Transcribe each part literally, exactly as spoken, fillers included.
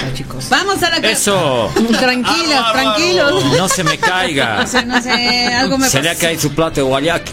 chicos. Vamos a la casa. Eso. Tranquilos, Ah, tranquilos. No se me caiga. No sé, no sé, algo me Se le ha caído su plato de guayac.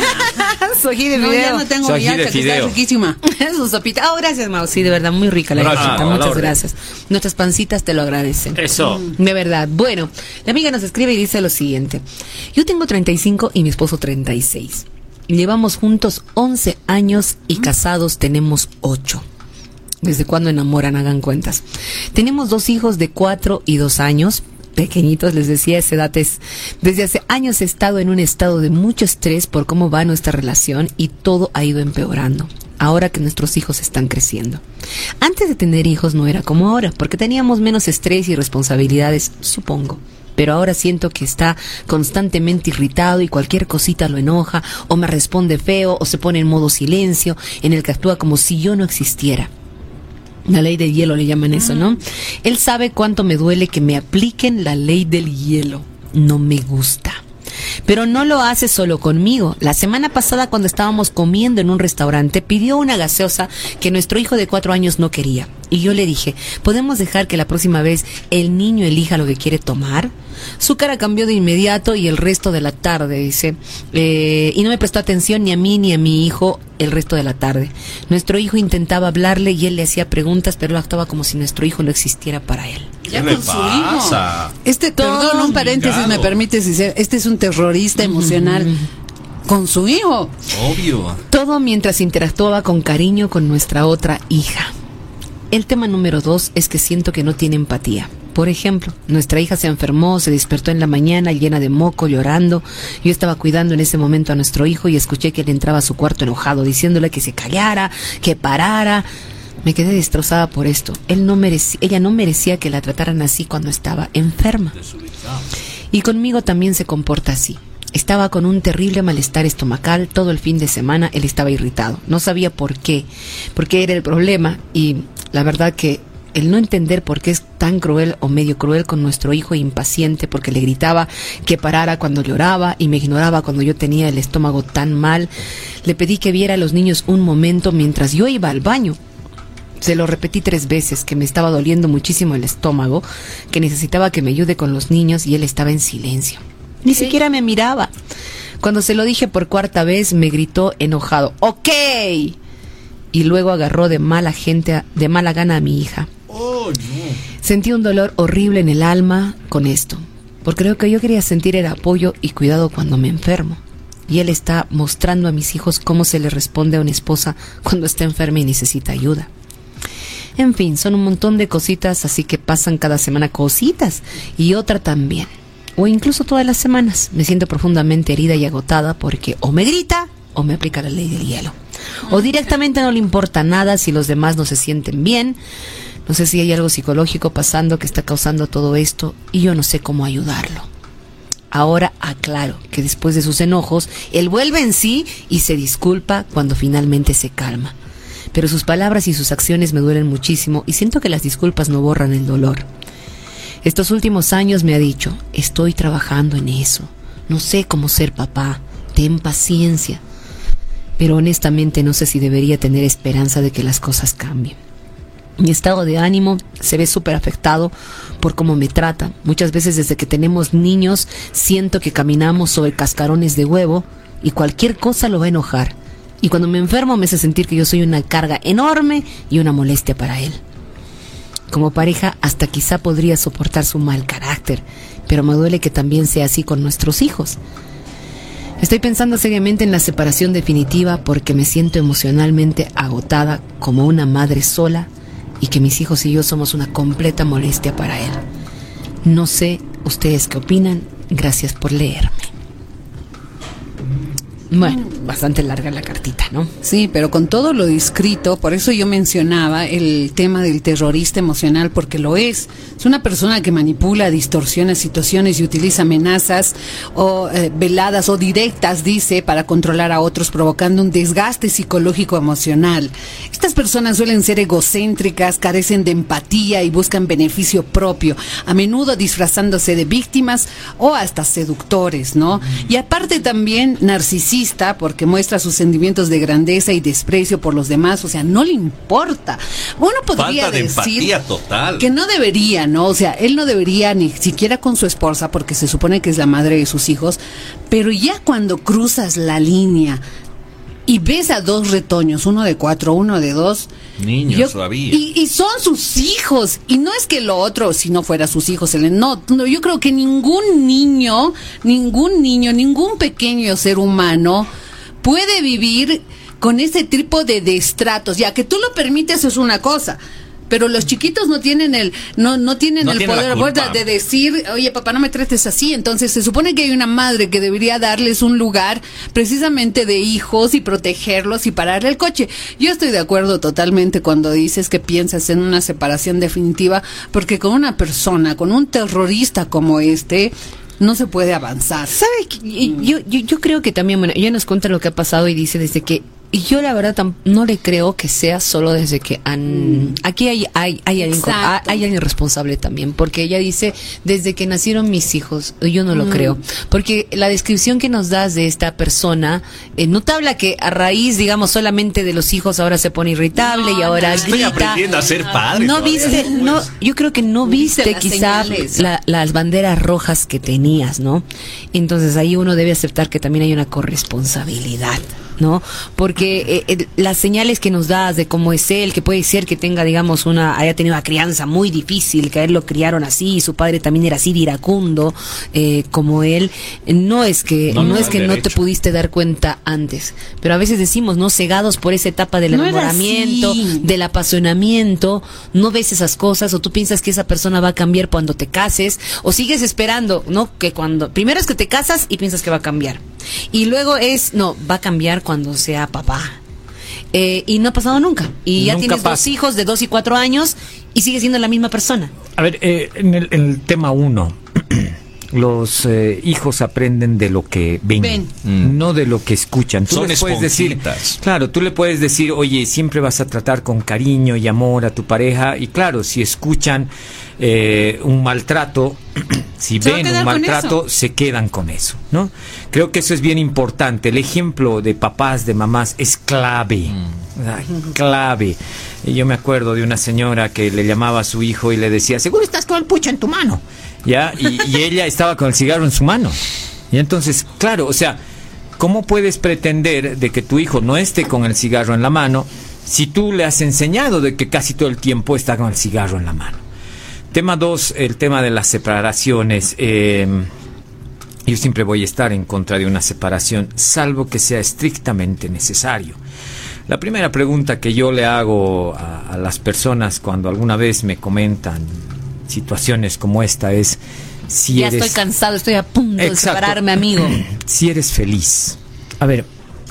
Sojí de No, video. ya no tengo Sojí de guiacha, que está fideo. riquísima. Su sopita. Oh, gracias, Mau. Sí, de verdad, muy rica la Gracias, guachita. Mau, Muchas Laura. gracias. Nuestras pancitas te lo agradecen. Eso. De verdad. Bueno, la amiga nos escribe y dice lo siguiente. Yo tengo treinta y cinco y mi esposo treinta y seis. Llevamos juntos once años y casados tenemos ocho. ¿Desde cuándo enamoran? Hagan cuentas. Tenemos dos hijos de cuatro y dos años. Pequeñitos, les decía, esa edad es... Desde hace años he estado en un estado de mucho estrés por cómo va nuestra relación y todo ha ido empeorando. Ahora que nuestros hijos están creciendo. Antes de tener hijos no era como ahora, porque teníamos menos estrés y responsabilidades, supongo. Pero ahora siento que está constantemente irritado y cualquier cosita lo enoja, o me responde feo, o se pone en modo silencio, en el que actúa como si yo no existiera. La ley del hielo le llaman eso, ¿no? Él sabe cuánto me duele que me apliquen la ley del hielo. No me gusta. Pero no lo hace solo conmigo. La semana pasada, cuando estábamos comiendo en un restaurante, pidió una gaseosa que nuestro hijo de cuatro años no quería. Y yo le dije, ¿podemos dejar que la próxima vez el niño elija lo que quiere tomar? Su cara cambió de inmediato y el resto de la tarde, dice, eh, y no me prestó atención ni a mí ni a mi hijo el resto de la tarde. Nuestro hijo intentaba hablarle y él le hacía preguntas, pero él actuaba como si nuestro hijo no existiera para él. Ya ¿Qué con le su hijo. pasa? Este, perdón, un paréntesis, Ligado. me permite, Cicer, este es un terrorista emocional con su hijo. Obvio. Todo mientras interactuaba con cariño con nuestra otra hija. El tema número dos es que siento que no tiene empatía. Por ejemplo, nuestra hija se enfermó, se despertó en la mañana llena de moco, llorando. Yo estaba cuidando en ese momento a nuestro hijo y escuché que él entraba a su cuarto enojado, diciéndole que se callara, que parara. Me quedé destrozada por esto. Él no merecía, ella no merecía que la trataran así cuando estaba enferma. Y conmigo también se comporta así. Estaba con un terrible malestar estomacal todo el fin de semana. Él estaba irritado. No sabía por qué, por qué era el problema. Y la verdad que el no entender por qué es tan cruel o medio cruel con nuestro hijo impaciente, porque le gritaba que parara cuando lloraba y me ignoraba cuando yo tenía el estómago tan mal. Le pedí que viera a los niños un momento mientras yo iba al baño. Se lo repetí tres veces, que me estaba doliendo muchísimo el estómago, que necesitaba que me ayude con los niños y él estaba en silencio. Ni Sí. siquiera me miraba. Cuando se lo dije por cuarta vez, me gritó enojado, ¡ok! Y luego agarró de mala gente, de mala gana a mi hija. Oh, no. Sentí un dolor horrible en el alma con esto, porque lo que yo quería sentir era apoyo y cuidado cuando me enfermo. Y él está mostrando a mis hijos cómo se le responde a una esposa cuando está enferma y necesita ayuda. En fin, son un montón de cositas, así que pasan cada semana cositas y otra también. O incluso todas las semanas. Me siento profundamente herida y agotada porque o me grita o me aplica la ley del hielo. O directamente no le importa nada si los demás no se sienten bien. No sé si hay algo psicológico pasando que está causando todo esto y yo no sé cómo ayudarlo. Ahora aclaro que después de sus enojos, él vuelve en sí y se disculpa cuando finalmente se calma. Pero sus palabras y sus acciones me duelen muchísimo y siento que las disculpas no borran el dolor. Estos últimos años me ha dicho, estoy trabajando en eso, no sé cómo ser papá, ten paciencia. Pero honestamente no sé si debería tener esperanza de que las cosas cambien. Mi estado de ánimo se ve súper afectado por cómo me trata. Muchas veces desde que tenemos niños siento que caminamos sobre cascarones de huevo y cualquier cosa lo va a enojar. Y cuando me enfermo me hace sentir que yo soy una carga enorme y una molestia para él. Como pareja hasta quizá podría soportar su mal carácter, pero me duele que también sea así con nuestros hijos. Estoy pensando seriamente en la separación definitiva porque me siento emocionalmente agotada como una madre sola y que mis hijos y yo somos una completa molestia para él. No sé ustedes qué opinan. Gracias por leerme. Bueno, bastante larga la cartita, ¿no? Sí, pero con todo lo descrito, por eso yo mencionaba el tema del terrorista emocional, porque lo es. Es una persona que manipula, distorsiona situaciones y utiliza amenazas o eh, veladas o directas, dice, para controlar a otros, provocando un desgaste psicológico emocional. Estas personas suelen ser egocéntricas, carecen de empatía y buscan beneficio propio, a menudo disfrazándose de víctimas o hasta seductores, ¿no? Y aparte también narcisistas, machista porque muestra sus sentimientos de grandeza y desprecio por los demás, o sea, no le importa. Uno podría Falta de decir empatía total. que no debería, ¿no? O sea, él no debería ni siquiera con su esposa, porque se supone que es la madre de sus hijos, pero ya cuando cruzas la línea y ves a dos retoños, uno de cuatro, uno de dos, Niños yo- todavía. y, y son sus hijos, y no es que lo otro, si no fuera sus hijos, el- no, no, yo creo que ningún niño, ningún niño, ningún pequeño ser humano puede vivir con ese tipo de destratos. Ya que tú lo permites es una cosa, pero los chiquitos no tienen el no no tienen No el tienen la poder culpa. ¿verdad? De decir, oye, papá, no me trates así. Entonces se supone que hay una madre que debería darles un lugar precisamente de hijos y protegerlos y pararle el coche. Yo estoy de acuerdo totalmente cuando dices que piensas en una separación definitiva, porque con una persona, con un terrorista como este, no se puede avanzar. ¿Sabe qué? Y Yo, yo, yo creo que también, bueno, ella nos cuenta lo que ha pasado y dice desde que, y yo la verdad tam- no le creo que sea solo desde que han, aquí hay, hay, hay alguien, con- hay, Exacto. hay alguien responsable también, porque ella dice desde que nacieron mis hijos, yo no lo creo, porque la descripción que nos das de esta persona, eh, no te habla que a raíz, digamos, solamente de los hijos ahora se pone irritable y ahora Estoy grita. aprendiendo a ser padre. No todavía. viste, no, yo creo que no Viste viste las quizá señales. la- las banderas rojas que tenías, ¿no? Entonces ahí uno debe aceptar que también hay una corresponsabilidad, ¿no? Porque eh, eh, las señales que nos das de cómo es él, que puede ser que tenga, digamos, una, haya tenido una crianza muy difícil, que a él lo criaron así, y su padre también era así de iracundo, eh, como él, no es que, No no, le es da que el no te derecho. pudiste dar cuenta antes, pero a veces decimos, ¿no? Cegados por esa etapa del No era enamoramiento, así. del apasionamiento, no ves esas cosas, o tú piensas que esa persona va a cambiar cuando te cases, o sigues esperando, ¿no? Que cuando, primero es que te casas y piensas que va a cambiar, y luego es, no, va a cambiar cuando sea papá. Eh, y no ha pasado nunca. Y ya Nunca tienes dos pasa. hijos de dos y cuatro años y sigue siendo la misma persona. A ver, eh, en, el, en el tema uno, los eh, hijos aprenden de lo que ven, Ven. no de lo que escuchan. Tú Son les puedes decir, esponjitas. claro, tú le puedes decir, oye, siempre vas a tratar con cariño y amor a tu pareja, y claro, si escuchan eh, un maltrato, si Se va a ven quedar un con maltrato, eso. se quedan con eso, ¿no? Creo que eso es bien importante. El ejemplo de papás, de mamás, es clave, Ay, clave. Y yo me acuerdo de una señora que le llamaba a su hijo y le decía, seguro estás con el pucho en tu mano, ¿ya? Y, y ella estaba con el cigarro en su mano. Y entonces, claro, o sea, ¿cómo puedes pretender de que tu hijo no esté con el cigarro en la mano si tú le has enseñado de que casi todo el tiempo está con el cigarro en la mano? Tema dos, el tema de las separaciones. Eh, yo siempre voy a estar en contra de una separación, salvo que sea estrictamente necesario. La primera pregunta que yo le hago a, a las personas cuando alguna vez me comentan situaciones como esta es si ya eres... estoy cansado, estoy a punto de Exacto. separarme, amigo. Si eres feliz. A ver,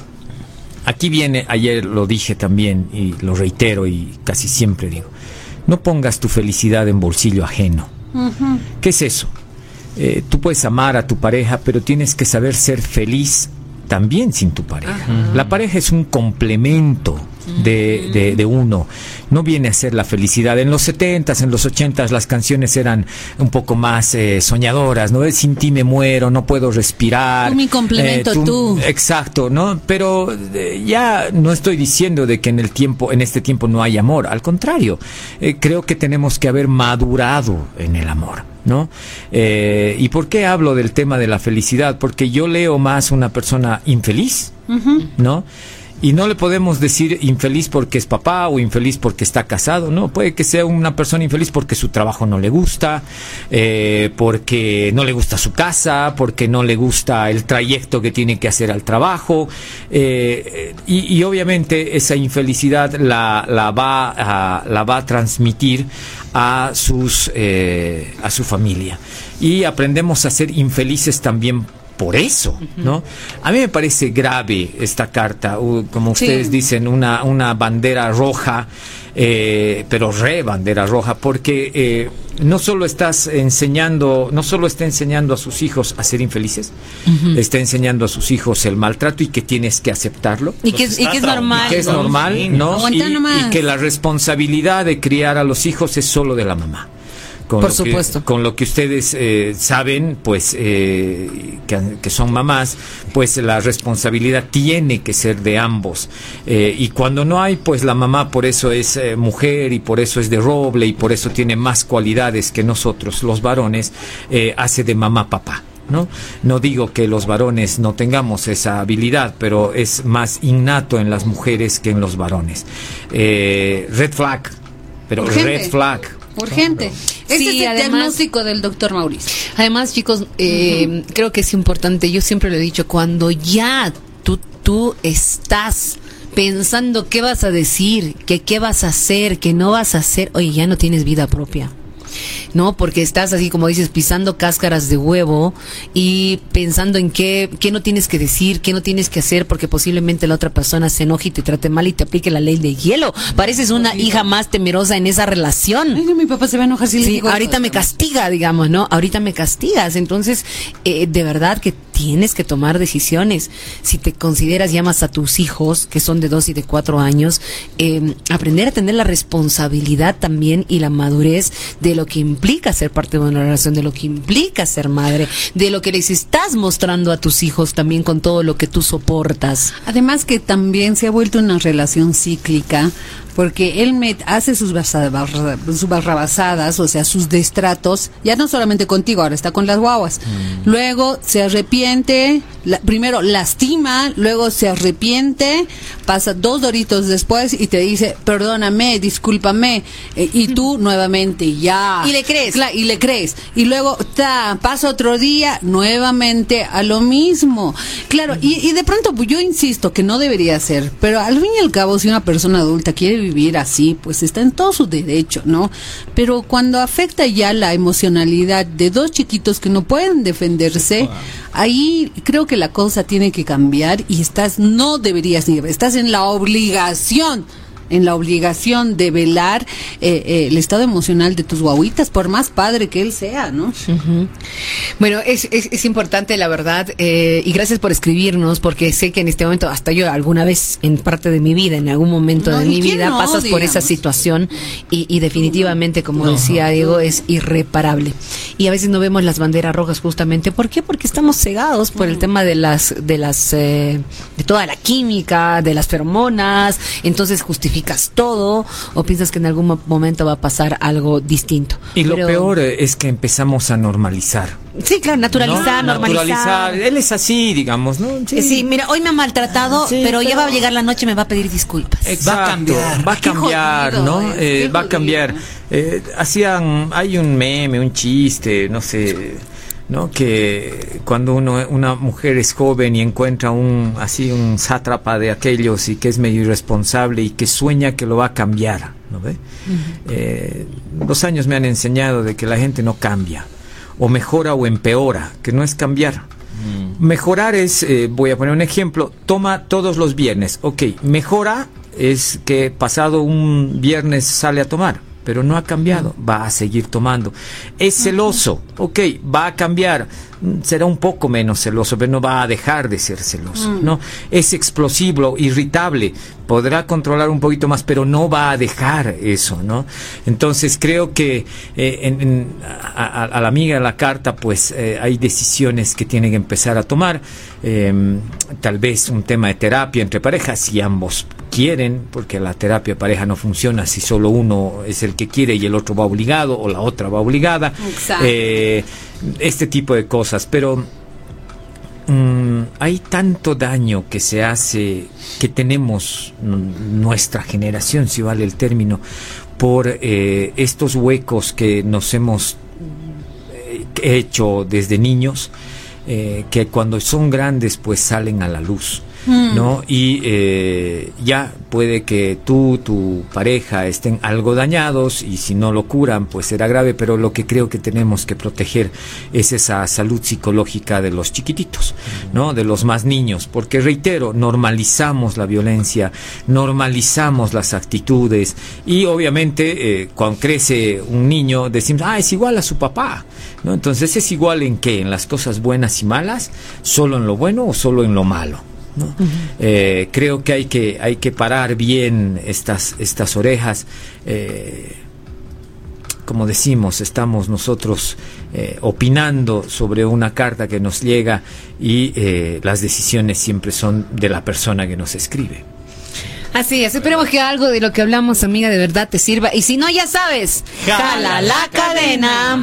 aquí viene, ayer lo dije también y lo reitero y casi siempre digo, no pongas tu felicidad en bolsillo ajeno. ¿Qué es eso? Eh, tú puedes amar a tu pareja, pero tienes que saber ser feliz también sin tu pareja. La pareja es un complemento de, de, de uno, no viene a ser la felicidad. En los setentas, en los ochentas las canciones eran un poco más eh, soñadoras, ¿no? Sin ti me muero, no puedo respirar. Tú mi complemento, tú. Exacto, ¿no? Pero eh, ya no estoy diciendo de que en el tiempo, en este tiempo no hay amor, al contrario, eh, creo que tenemos que haber madurado en el amor, ¿no? Eh, ¿Y por qué hablo del tema de la felicidad? Porque yo leo más una persona infeliz, ¿no? Y no le podemos decir infeliz porque es papá o infeliz porque está casado, no, puede que sea una persona infeliz porque su trabajo no le gusta, eh, porque no le gusta su casa, porque no le gusta el trayecto que tiene que hacer al trabajo, eh, y, y obviamente esa infelicidad la, la, va, a, la va a transmitir a, sus, eh, a su familia. Y aprendemos a ser infelices también por eso, ¿no? A mí me parece grave esta carta, uh, como ustedes Sí. dicen, una, una bandera roja, eh, pero re bandera roja, porque eh, no solo estás enseñando, no solo está enseñando a sus hijos a ser infelices, está enseñando a sus hijos el maltrato y que tienes que aceptarlo. Y que, es- y que es normal. Que es ¿no? normal, ¿no? Y, Aguanta nomás. y que la responsabilidad de criar a los hijos es solo de la mamá. Con Por lo supuesto. Que, con lo que ustedes eh, saben, pues, eh, que, que son mamás, pues la responsabilidad tiene que ser de ambos. Eh, y cuando no hay, pues la mamá por eso es eh, mujer y por eso es de roble y por eso tiene más cualidades que nosotros, los varones, eh, hace de mamá papá. ¿No? No digo que los varones no tengamos esa habilidad, pero es más innato en las mujeres que en los varones. Eh, red flag, pero Urgente. red flag. Urgente. Ese Sí, es el además- diagnóstico del doctor Mauricio. Además, chicos, eh, creo que es importante, yo siempre lo he dicho, cuando ya tú, tú estás pensando qué vas a decir, que qué vas a hacer, que no vas a hacer, oye, ya no tienes vida propia. No, porque estás así como dices, pisando cáscaras de huevo y pensando en qué, qué no tienes que decir, qué no tienes que hacer, porque posiblemente la otra persona se enoje y te trate mal y te aplique la ley de hielo. Pareces una hija más temerosa en esa relación. Ay, no, mi papá se va a enojar si le Sí, digo ahorita esto. me castiga, digamos, ¿no? Ahorita me castigas. Entonces, eh, de verdad que tienes que tomar decisiones. Si te consideras, llamas a tus hijos, que son de dos y de cuatro años, eh, aprender a tener la responsabilidad también y la madurez de lo que implica ser parte de una relación, de lo que implica ser madre, de lo que les estás mostrando a tus hijos también con todo lo que tú soportas. Además que también se ha vuelto una relación cíclica, porque él me hace sus, barza- barra- sus barrabasadas, o sea, sus destratos, ya no solamente contigo, ahora está con las guaguas. Mm. Luego se arrepiente, la- primero lastima, luego se arrepiente, pasa dos doritos después y te dice, perdóname, discúlpame, eh, y tú nuevamente, ya. Y le crees. Cla- y le crees. Y luego ta, pasa otro día, nuevamente a lo mismo. Claro, y, y de pronto, pues yo insisto que no debería ser, pero al fin y al cabo, si una persona adulta quiere vivir así, pues está en todo su derecho, ¿no? Pero cuando afecta ya la emocionalidad de dos chiquitos que no pueden defenderse, ahí creo que la cosa tiene que cambiar y estás, no deberías ni, estás en la obligación en la obligación de velar eh, eh, el estado emocional de tus guaguitas, por más padre que él sea, ¿no? Ujú. Bueno, es, es, es importante, la verdad, eh, y gracias por escribirnos, porque sé que en este momento, hasta yo alguna vez en parte de mi vida, en algún momento No, de ¿y mi quién vida, no, pasas por digamos? esa situación y, y definitivamente, como decía Diego, es irreparable. Y a veces no vemos las banderas rojas justamente. ¿Por qué? Porque estamos cegados por el tema de las, de las, eh, de toda la química, de las feromonas, entonces justificamos todo o piensas que en algún mo- momento va a pasar algo distinto. Y lo Pero- peor eh, es que empezamos a normalizar. Sí, claro, naturalizar, ¿no? normalizar. Naturalizar. Él es así, digamos, ¿no? Eh, Sí, mira, hoy me ha maltratado, Sí, pero, ya pero- va a llegar la noche y me va a pedir disculpas. Exacto, Va a cambiar. va a Qué cambiar, jodido, ¿no? es, Eh, qué va a jodido. cambiar. Eh, hacían, hay un meme, un chiste, no sé, ¿no? Que cuando uno, una mujer es joven y encuentra un, así un sátrapa de aquellos y que es medio irresponsable y que sueña que lo va a cambiar, ¿no ve? Eh, los años me han enseñado de que la gente no cambia, o mejora o empeora, que no es cambiar. Mejorar es, eh, voy a poner un ejemplo, toma todos los viernes, ok, mejora es que pasado un viernes sale a tomar, pero no ha cambiado, va a seguir tomando. Es celoso, ok, va a cambiar, mm, será un poco menos celoso, pero no va a dejar de ser celoso, ¿no? Es explosivo, irritable, podrá controlar un poquito más, pero no va a dejar eso, ¿no? Entonces creo que eh, en, en- a, a- a la amiga de la carta, pues eh, hay decisiones que tienen que empezar a tomar, eh, tal vez un tema de terapia entre parejas, si ambos quieren, porque la terapia de pareja no funciona si solo uno es el que quiere y el otro va obligado o la otra va obligada. Exacto. Eh, este tipo de cosas, pero mm, hay tanto daño que se hace, que tenemos mm, nuestra generación, si vale el término, por eh, estos huecos que nos hemos eh, hecho desde niños, eh, que cuando son grandes pues salen a la luz, ¿no? Y eh, ya puede que tú, tu pareja estén algo dañados y si no lo curan pues será grave, pero lo que creo que tenemos que proteger es esa salud psicológica de los chiquititos, ¿no? De los más niños, porque reitero, normalizamos la violencia, normalizamos las actitudes y obviamente eh, cuando crece un niño decimos, ah, es igual a su papá, ¿no? Entonces, ¿es igual en qué? ¿En las cosas buenas y malas? ¿Solo en lo bueno o solo en lo malo? ¿No? Uh-huh. eh, creo que hay que hay que parar bien estas estas orejas. Eh, como decimos, estamos nosotros eh, opinando sobre una carta que nos llega y eh, las decisiones siempre son de la persona que nos escribe. Así es, esperemos que algo de lo que hablamos, amiga, de verdad te sirva. Y si no, ya sabes, jala la cadena.